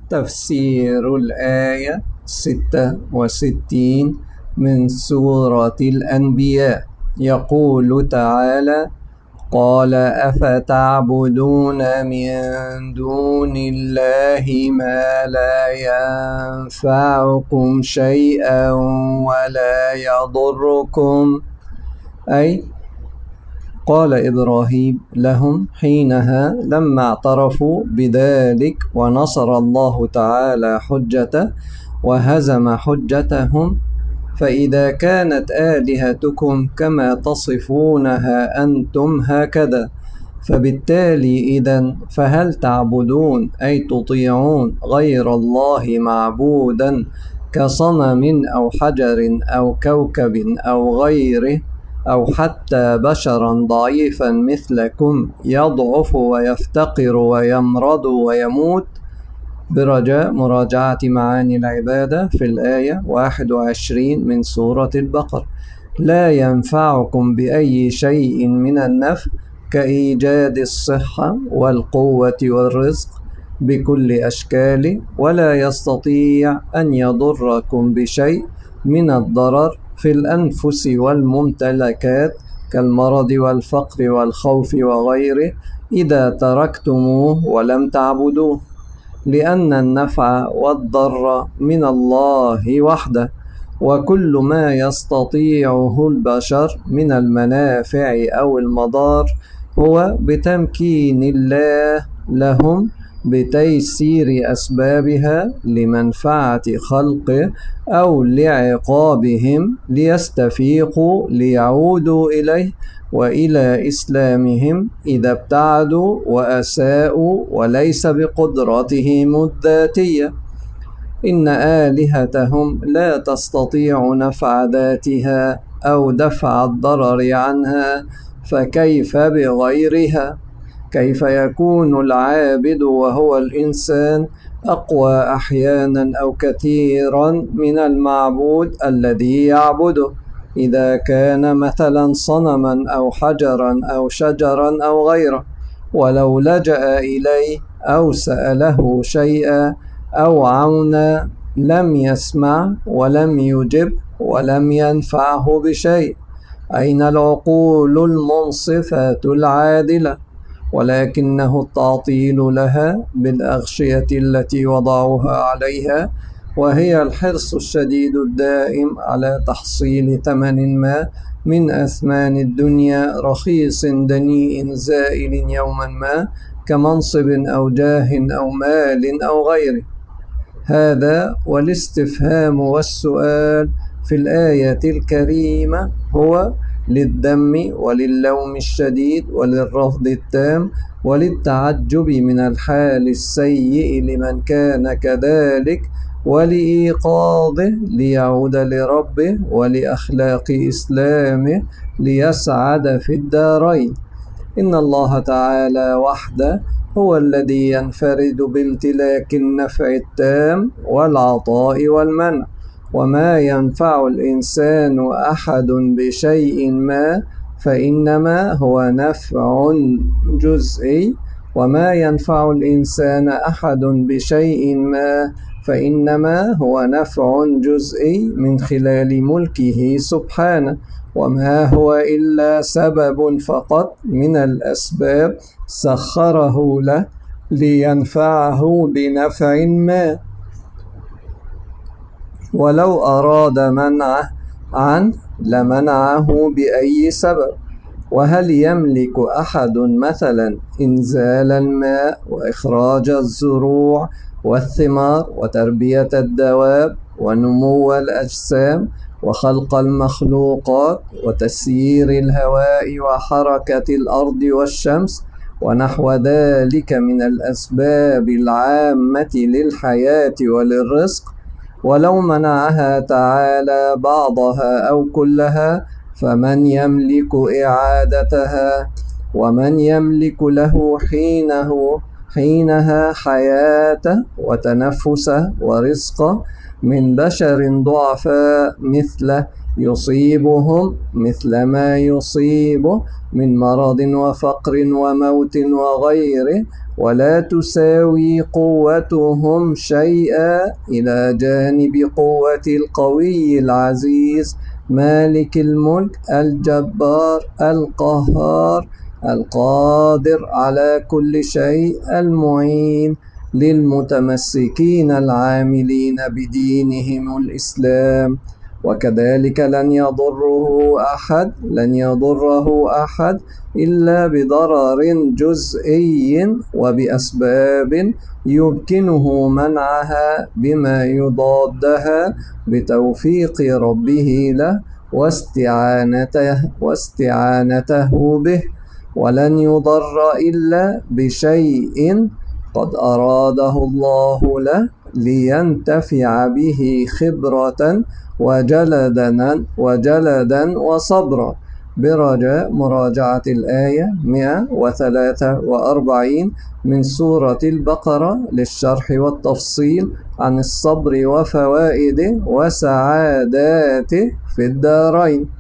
تفسير الآية 66 من سورة الأنبياء. يقول تعالى: قال أفتعبدون من دون الله ما لا ينفعكم شيئا ولا يضركم. أي قال إبراهيم لهم حينها لما اعترفوا بذلك ونصر الله تعالى حجته وهزم حجتهم: فإذا كانت آلهتكم كما تصفونها أنتم هكذا، فبالتالي إذن فهل تعبدون أي تطيعون غير الله معبودا كصنم أو حجر أو كوكب أو غيره، أو حتى بشرا ضعيفا مثلكم يضعف ويفتقر ويمرض ويموت؟ برجاء مراجعة معاني العبادة في الآية 21 من سورة البقرة. لا ينفعكم بأي شيء من النفع كإيجاد الصحة والقوة والرزق بكل أشكاله، ولا يستطيع أن يضركم بشيء من الضرر في الأنفس والممتلكات كالمرض والفقر والخوف وغيره إذا تركتموه ولم تعبدوه، لأن النفع والضر من الله وحده، وكل ما يستطيعه البشر من المنافع أو المضار هو بتمكين الله لهم بتيسير أسبابها لمنفعة خلقه أو لعقابهم ليستفيقوا ليعودوا إليه وإلى إسلامهم إذا ابتعدوا وأساءوا، وليس بقدرتهم الذاتية. إن آلهتهم لا تستطيع نفع ذاتها أو دفع الضرر عنها، فكيف بغيرها؟ كيف يكون العابد وهو الإنسان أقوى أحيانا أو كثيرا من المعبود الذي يعبده، إذا كان مثلا صنما أو حجرا أو شجرا أو غيره، ولو لجأ إليه أو سأله شيئا أو عونا لم يسمع ولم يجب ولم ينفعه بشيء؟ أين العقول المنصفة العادلة؟ ولكنه التعطيل لها بالأغشية التي وضعوها عليها، وهي الحرص الشديد الدائم على تحصيل ثمن ما من أثمان الدنيا رخيص دنيء زائل يوما ما، كمنصب أو جاه أو مال أو غيره. هذا والاستفهام والسؤال في الآية الكريمة هو للذم وللوم الشديد وللرفض التام وللتعجب من الحال السيء لمن كان كذلك، ولإيقاظه ليعود لربه ولأخلاق إسلامه ليسعد في الدارين. إن الله تعالى وحده هو الذي ينفرد بامتلاك النفع التام والعطاء والمنع، وما ينفع الإنسان أحد بشيء ما فإنما هو نفع جزئي، وما ينفع الإنسان أحد بشيء ما فإنما هو نفع جزئي من خلال ملكه سبحانه، وما هو إلا سبب فقط من الأسباب سخره له لينفعه بنفع ما، ولو أراد منعه عنه لمنعه بأي سبب. وهل يملك أحد مثلا إنزال الماء وإخراج الزروع والثمار وتربية الدواب ونمو الأجسام وخلق المخلوقات وتسيير الهواء وحركة الأرض والشمس ونحو ذلك من الأسباب العامة للحياة وللرزق؟ ولو منعها تعالى بعضها أو كلها فمن يملك إعادتها؟ ومن يملك له حينها حياته وتنفسه ورزقه من بشر ضعفاء مثله يصيبهم مثل ما يصيبه من مرض وفقر وموت وغيره، ولا تساوي قوتهم شيئا إلى جانب قوة القوي العزيز مالك الملك الجبار القهار القادر على كل شيء المعين للمتمسكين العاملين بدينهم الإسلام. وكذلك لن يضره أحد إلا بضرر جزئي وبأسباب يمكنه منعها بما يضادها بتوفيق ربه له واستعانته به، ولن يضر إلا بشيء قد أراده الله له لينتفع به خبرة وجلدا وصبرا. برجاء مراجعة الآية 143 من سورة البقرة للشرح والتفصيل عن الصبر وفوائده وسعاداته في الدارين.